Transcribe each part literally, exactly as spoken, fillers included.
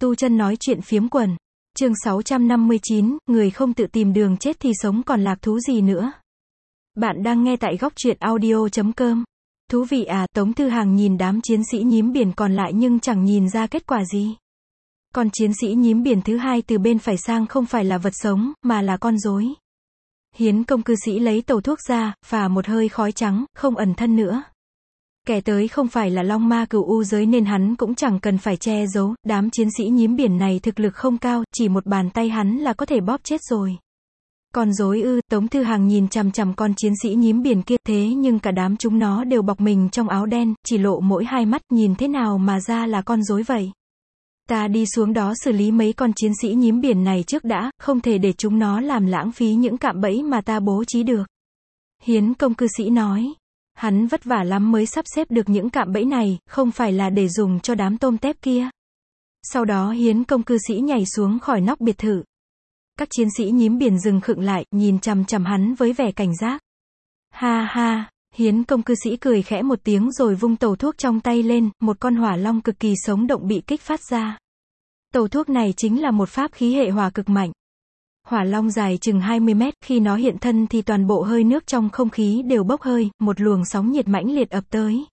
Tu chân nói chuyện phiếm quần. Chương sáu trăm năm mươi chín, người không tự tìm đường chết thì sống còn lạc thú gì nữa. Bạn đang nghe tại góc truyện audio chấm com. Thú vị à, Tống Thư Hàng nhìn đám chiến sĩ nhím biển còn lại nhưng chẳng nhìn ra kết quả gì. Còn chiến sĩ nhím biển thứ hai từ bên phải sang không phải là vật sống, mà là con rối. Hiến công cư sĩ lấy tàu thuốc ra, phà một hơi khói trắng, không ẩn thân nữa. Kẻ tới không phải là long ma cửu u giới nên hắn cũng chẳng cần phải che giấu, đám chiến sĩ nhím biển này thực lực không cao, chỉ một bàn tay hắn là có thể bóp chết rồi. Con rối ư, Tống Thư Hàng nhìn chằm chằm con chiến sĩ nhím biển kia, thế nhưng cả đám chúng nó đều bọc mình trong áo đen, chỉ lộ mỗi hai mắt, nhìn thế nào mà ra là con rối vậy. Ta đi xuống đó xử lý mấy con chiến sĩ nhím biển này trước đã, không thể để chúng nó làm lãng phí những cạm bẫy mà ta bố trí được. Hiến công cư sĩ nói. Hắn vất vả lắm mới sắp xếp được những cạm bẫy này, không phải là để dùng cho đám tôm tép kia. Sau đó Hiến công cư sĩ nhảy xuống khỏi nóc biệt thự. Các chiến sĩ nhím biển dừng khựng lại, nhìn chằm chằm hắn với vẻ cảnh giác. Ha ha, Hiến công cư sĩ cười khẽ một tiếng rồi vung tàu thuốc trong tay lên, một con hỏa long cực kỳ sống động bị kích phát ra. Tàu thuốc này chính là một pháp khí hệ hỏa cực mạnh. Hỏa long dài chừng hai mươi mét, khi nó hiện thân thì toàn bộ hơi nước trong không khí đều bốc hơi, một luồng sóng nhiệt mãnh liệt ập tới.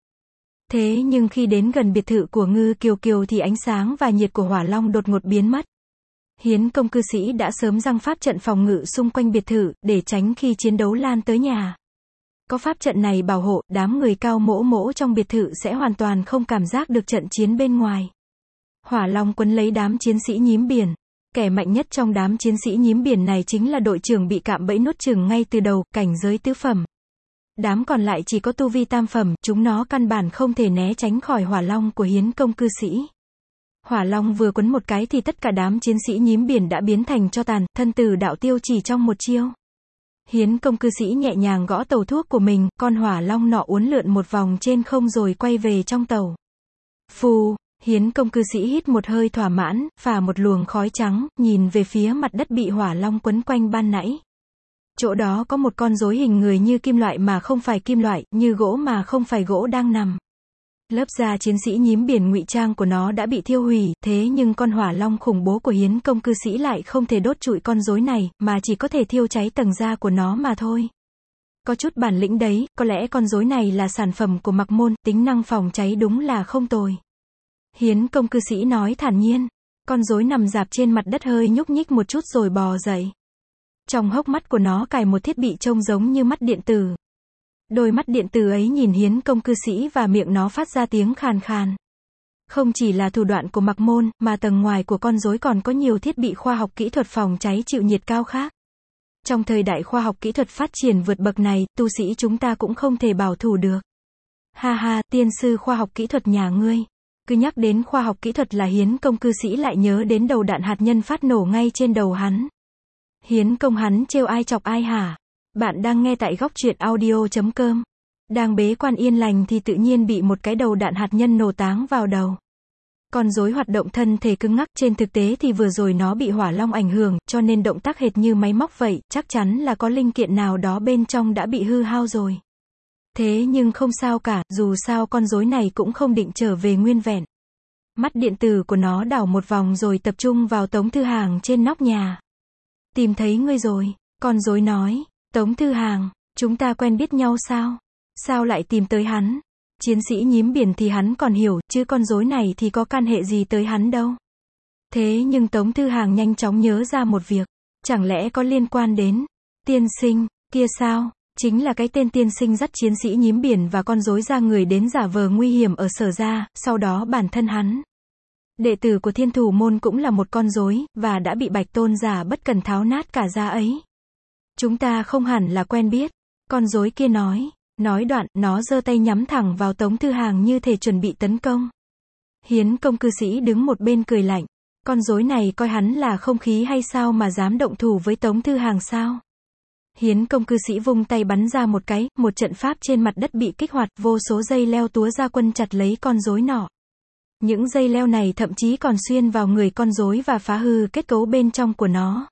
Thế nhưng khi đến gần biệt thự của Ngư Kiều Kiều thì ánh sáng và nhiệt của hỏa long đột ngột biến mất. Hiến công cư sĩ đã sớm răng pháp trận phòng ngự xung quanh biệt thự, để tránh khi chiến đấu lan tới nhà. Có pháp trận này bảo hộ, đám người cao mỗ mỗ trong biệt thự sẽ hoàn toàn không cảm giác được trận chiến bên ngoài. Hỏa long quấn lấy đám chiến sĩ nhím biển. Kẻ mạnh nhất trong đám chiến sĩ nhím biển này chính là đội trưởng bị cạm bẫy nuốt chửng ngay từ đầu, cảnh giới tứ phẩm. Đám còn lại chỉ có tu vi tam phẩm, chúng nó căn bản không thể né tránh khỏi hỏa long của hiến công cư sĩ. Hỏa long vừa quấn một cái thì tất cả đám chiến sĩ nhím biển đã biến thành tro tàn, thân tử đạo tiêu chỉ trong một chiêu. Hiến công cư sĩ nhẹ nhàng gõ tàu thuốc của mình, con hỏa long nọ uốn lượn một vòng trên không rồi quay về trong tàu. Phù. Hiến công cư sĩ hít một hơi thỏa mãn, phả một luồng khói trắng, nhìn về phía mặt đất bị hỏa long quấn quanh ban nãy. Chỗ đó có một con rối hình người như kim loại mà không phải kim loại, như gỗ mà không phải gỗ đang nằm. Lớp da chiến sĩ nhím biển ngụy trang của nó đã bị thiêu hủy, thế nhưng con hỏa long khủng bố của hiến công cư sĩ lại không thể đốt trụi con rối này, mà chỉ có thể thiêu cháy tầng da của nó mà thôi. Có chút bản lĩnh đấy, có lẽ con rối này là sản phẩm của Mặc Môn, tính năng phòng cháy đúng là không tồi. Hiến công cư sĩ nói thản nhiên. Con rối nằm rạp trên mặt đất hơi nhúc nhích một chút rồi bò dậy. Trong hốc mắt của nó cài một thiết bị trông giống như mắt điện tử. Đôi mắt điện tử ấy nhìn hiến công cư sĩ và miệng nó phát ra tiếng khàn khàn. Không chỉ là thủ đoạn của Mặc Môn, mà tầng ngoài của con rối còn có nhiều thiết bị khoa học kỹ thuật phòng cháy chịu nhiệt cao khác. Trong thời đại khoa học kỹ thuật phát triển vượt bậc này, tu sĩ chúng ta cũng không thể bảo thủ được. Ha ha, tiên sư khoa học kỹ thuật nhà ngươi. Cứ nhắc đến khoa học kỹ thuật là hiến công cư sĩ lại nhớ đến đầu đạn hạt nhân phát nổ ngay trên đầu hắn. Hiến công hắn trêu ai chọc ai hả? Bạn đang nghe tại góc truyện audio chấm com. Đang bế quan yên lành thì tự nhiên bị một cái đầu đạn hạt nhân nổ táng vào đầu. Con rối hoạt động thân thể cứng ngắc, trên thực tế thì vừa rồi nó bị hỏa long ảnh hưởng, cho nên động tác hệt như máy móc vậy, chắc chắn là có linh kiện nào đó bên trong đã bị hư hao rồi. Thế nhưng không sao cả, dù sao con rối này cũng không định trở về nguyên vẹn. Mắt điện tử của nó đảo một vòng rồi tập trung vào Tống Thư Hàng trên nóc nhà. Tìm thấy ngươi rồi, con rối nói. Tống Thư Hàng, chúng ta quen biết nhau sao? Sao lại tìm tới hắn? Chiến sĩ nhím biển thì hắn còn hiểu, chứ con rối này thì có can hệ gì tới hắn đâu. Thế nhưng Tống Thư Hàng nhanh chóng nhớ ra một việc. Chẳng lẽ có liên quan đến tiên sinh kia sao? Chính là cái tên tiên sinh dắt chiến sĩ nhím biển và con rối ra người đến giả vờ nguy hiểm ở Sở Gia, sau đó bản thân hắn. Đệ tử của Thiên Thủ Môn cũng là một con rối, và đã bị Bạch Tôn giả bất cần tháo nát cả da ấy. Chúng ta không hẳn là quen biết. Con rối kia nói. Nói đoạn, nó giơ tay nhắm thẳng vào Tống Thư Hàng như thể chuẩn bị tấn công. Hiến công cư sĩ đứng một bên cười lạnh. Con rối này coi hắn là không khí hay sao mà dám động thủ với Tống Thư Hàng sao? Hiến công cư sĩ vung tay bắn ra một cái, một trận pháp trên mặt đất bị kích hoạt, vô số dây leo túa ra quân chặt lấy con rối nọ. Những dây leo này thậm chí còn xuyên vào người con rối và phá hư kết cấu bên trong của nó.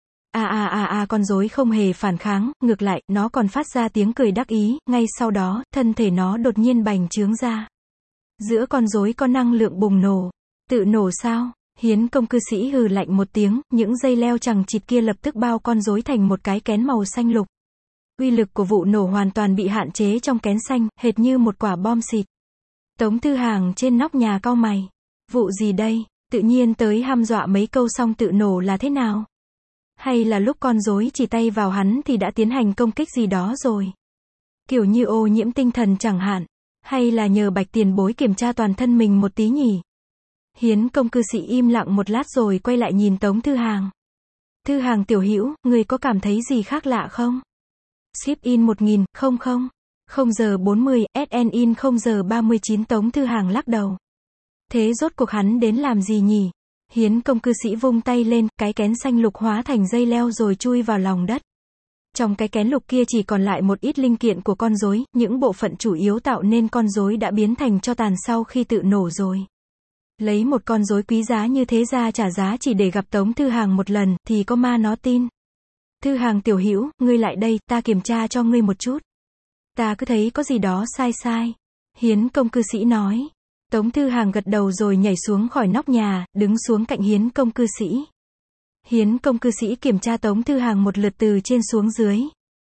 À à à à con rối không hề phản kháng, ngược lại, nó còn phát ra tiếng cười đắc ý, ngay sau đó, thân thể nó đột nhiên bành trướng ra. Giữa con rối có năng lượng bùng nổ. Tự nổ sao? Hiến công cư sĩ hừ lạnh một tiếng, những dây leo chằng chịt kia lập tức bao con rối thành một cái kén màu xanh lục. Uy lực của vụ nổ hoàn toàn bị hạn chế trong kén xanh, hệt như một quả bom xịt. Tống Thư Hàng trên nóc nhà cau mày. Vụ gì đây? Tự nhiên tới hăm dọa mấy câu xong tự nổ là thế nào? Hay là lúc con rối chỉ tay vào hắn thì đã tiến hành công kích gì đó rồi? Kiểu như ô nhiễm tinh thần chẳng hạn. Hay là nhờ Bạch tiền bối kiểm tra toàn thân mình một tí nhỉ? Hiến công cư sĩ im lặng một lát rồi quay lại nhìn Tống Thư Hàng. Thư Hàng tiểu hữu, người có cảm thấy gì khác lạ không? Ship in một nghìn, không không. không giờ bốn mươi, ét en in không giờ ba mươi chín. Tống Thư Hàng lắc đầu. Thế rốt cuộc hắn đến làm gì nhỉ? Hiến công cư sĩ vung tay lên, cái kén xanh lục hóa thành dây leo rồi chui vào lòng đất. Trong cái kén lục kia chỉ còn lại một ít linh kiện của con rối, những bộ phận chủ yếu tạo nên con rối đã biến thành tro tàn sau khi tự nổ rồi. Lấy một con rối quý giá như thế ra trả giá chỉ để gặp Tống Thư Hàng một lần, thì có ma nó tin. Thư Hàng tiểu hữu, ngươi lại đây, ta kiểm tra cho ngươi một chút. Ta cứ thấy có gì đó sai sai. Hiến công cư sĩ nói. Tống Thư Hàng gật đầu rồi nhảy xuống khỏi nóc nhà, đứng xuống cạnh Hiến công cư sĩ. Hiến công cư sĩ kiểm tra Tống Thư Hàng một lượt từ trên xuống dưới.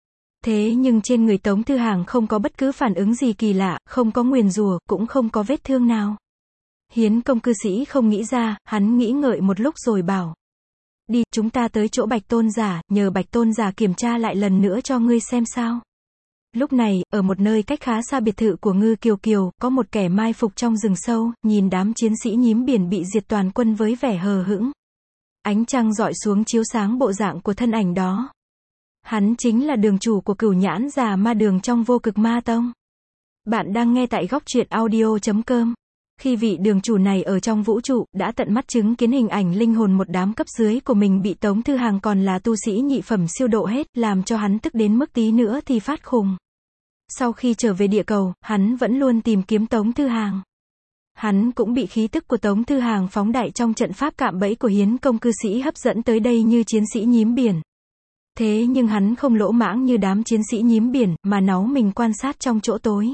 Thế nhưng trên người Tống Thư Hàng không có bất cứ phản ứng gì kỳ lạ, không có nguyền rủa, cũng không có vết thương nào. Hiến công cư sĩ không nghĩ ra, hắn nghĩ ngợi một lúc rồi bảo. Đi, chúng ta tới chỗ Bạch tôn giả, nhờ Bạch tôn giả kiểm tra lại lần nữa cho ngươi xem sao. Lúc này, ở một nơi cách khá xa biệt thự của Ngư Kiều Kiều, có một kẻ mai phục trong rừng sâu, nhìn đám chiến sĩ nhím biển bị diệt toàn quân với vẻ hờ hững. Ánh trăng rọi xuống chiếu sáng bộ dạng của thân ảnh đó. Hắn chính là đường chủ của Cửu Nhãn Già Ma Đường trong Vô Cực Ma Tông. Bạn đang nghe tại góc truyện audio chấm com. Khi vị đường chủ này ở trong vũ trụ, đã tận mắt chứng kiến hình ảnh linh hồn một đám cấp dưới của mình bị Tống Thư Hàng còn là tu sĩ nhị phẩm siêu độ hết, làm cho hắn tức đến mức tí nữa thì phát khùng. Sau khi trở về địa cầu, hắn vẫn luôn tìm kiếm Tống Thư Hàng. Hắn cũng bị khí tức của Tống Thư Hàng phóng đại trong trận pháp cạm bẫy của Hiến công cư sĩ hấp dẫn tới đây như chiến sĩ nhím biển. Thế nhưng hắn không lỗ mãng như đám chiến sĩ nhím biển, mà náu mình quan sát trong chỗ tối.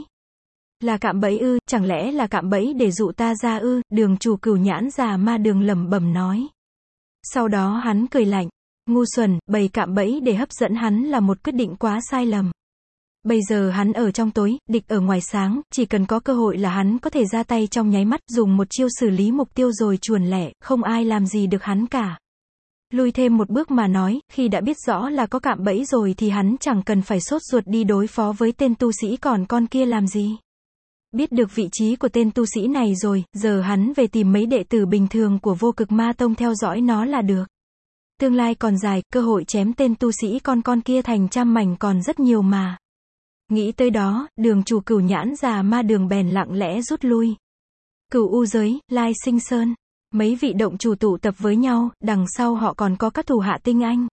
Là cạm bẫy ư, chẳng lẽ là cạm bẫy để dụ ta ra ư, đường chủ Cửu Nhãn Già Ma Đường lẩm bẩm nói. Sau đó hắn cười lạnh, ngu xuẩn, bày cạm bẫy để hấp dẫn hắn là một quyết định quá sai lầm. Bây giờ hắn ở trong tối, địch ở ngoài sáng, chỉ cần có cơ hội là hắn có thể ra tay trong nháy mắt, dùng một chiêu xử lý mục tiêu rồi chuồn lẻ, không ai làm gì được hắn cả. Lùi thêm một bước mà nói, khi đã biết rõ là có cạm bẫy rồi thì hắn chẳng cần phải sốt ruột đi đối phó với tên tu sĩ còn con kia làm gì. Biết được vị trí của tên tu sĩ này rồi, giờ hắn về tìm mấy đệ tử bình thường của Vô Cực Ma Tông theo dõi nó là được. Tương lai còn dài, cơ hội chém tên tu sĩ con con kia thành trăm mảnh còn rất nhiều mà. Nghĩ tới đó, đường chủ Cửu Nhãn Già Ma Đường bèn lặng lẽ rút lui. Cửu U giới, Lai Sinh Sơn. Mấy vị động chủ tụ tập với nhau, đằng sau họ còn có các thủ hạ tinh anh.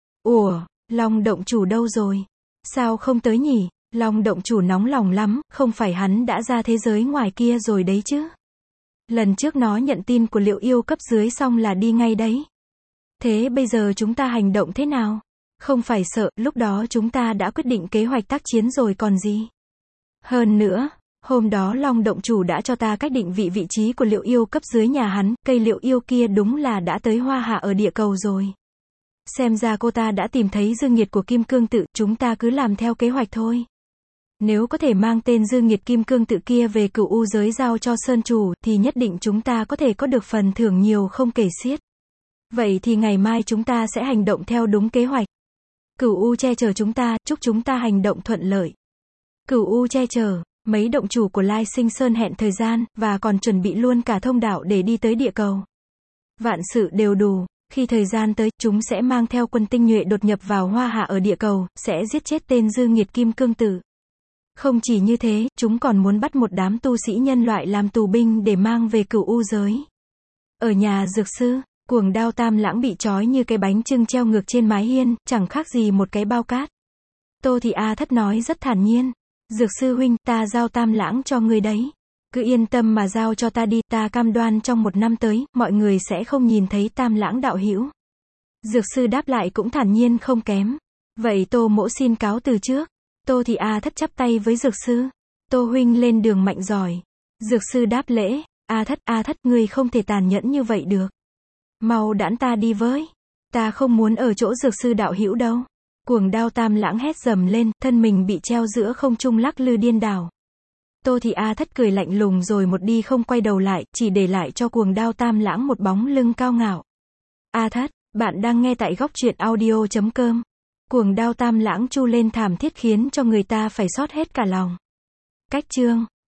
Ủa, Long động chủ đâu rồi? Sao không tới nhỉ? Long động chủ nóng lòng lắm, không phải hắn đã ra thế giới ngoài kia rồi đấy chứ? Lần trước nó nhận tin của Liệu Yêu cấp dưới xong là đi ngay đấy. Thế bây giờ chúng ta hành động thế nào? Không phải sợ, lúc đó chúng ta đã quyết định kế hoạch tác chiến rồi còn gì. Hơn nữa, hôm đó Long động chủ đã cho ta cách định vị vị trí của Liệu Yêu cấp dưới nhà hắn, cây Liệu Yêu kia đúng là đã tới Hoa Hạ ở địa cầu rồi. Xem ra cô ta đã tìm thấy dương nhiệt của Kim Cương Tự, chúng ta cứ làm theo kế hoạch thôi. Nếu có thể mang tên dương nhiệt Kim Cương Tự kia về Cửu U giới giao cho Sơn chủ, thì nhất định chúng ta có thể có được phần thưởng nhiều không kể xiết. Vậy thì ngày mai chúng ta sẽ hành động theo đúng kế hoạch. Cửu U che chở chúng ta, chúc chúng ta hành động thuận lợi. Cửu U che chở, mấy động chủ của Lai Sinh Sơn hẹn thời gian, và còn chuẩn bị luôn cả thông đạo để đi tới địa cầu. Vạn sự đều đủ, khi thời gian tới, chúng sẽ mang theo quân tinh nhuệ đột nhập vào Hoa Hạ ở địa cầu, sẽ giết chết tên Dương Nhiệt Kim Cương Tự. Không chỉ như thế, chúng còn muốn bắt một đám tu sĩ nhân loại làm tù binh để mang về Cửu U giới. Ở nhà dược sư, cuồng đao Tam Lãng bị trói như cái bánh chưng treo ngược trên mái hiên, chẳng khác gì một cái bao cát. Tô Thị A Thất nói rất thản nhiên. Dược sư huynh, ta giao Tam Lãng cho ngươi đấy. Cứ yên tâm mà giao cho ta đi, ta cam đoan trong một năm tới, mọi người sẽ không nhìn thấy Tam Lãng đạo hữu. Dược sư đáp lại cũng thản nhiên không kém. Vậy Tô mỗ xin cáo từ trước. Tô Thị A Thất chắp tay với dược sư. Tô huynh lên đường mạnh giỏi. Dược sư đáp lễ. A Thất, A Thất, ngươi không thể tàn nhẫn như vậy được. Mau đãn ta đi với. Ta không muốn ở chỗ dược sư đạo hữu đâu. Cuồng đao tam lãng hét dầm lên, thân mình bị treo giữa không trung lắc lư điên đảo. Tô Thị A Thất cười lạnh lùng rồi một đi không quay đầu lại, chỉ để lại cho cuồng đao tam lãng một bóng lưng cao ngạo. A Thất, bạn đang nghe tại góc truyện audio chấm com. Cuồng đao tam lãng chu lên thảm thiết khiến cho người ta phải xót hết cả lòng. Cách chương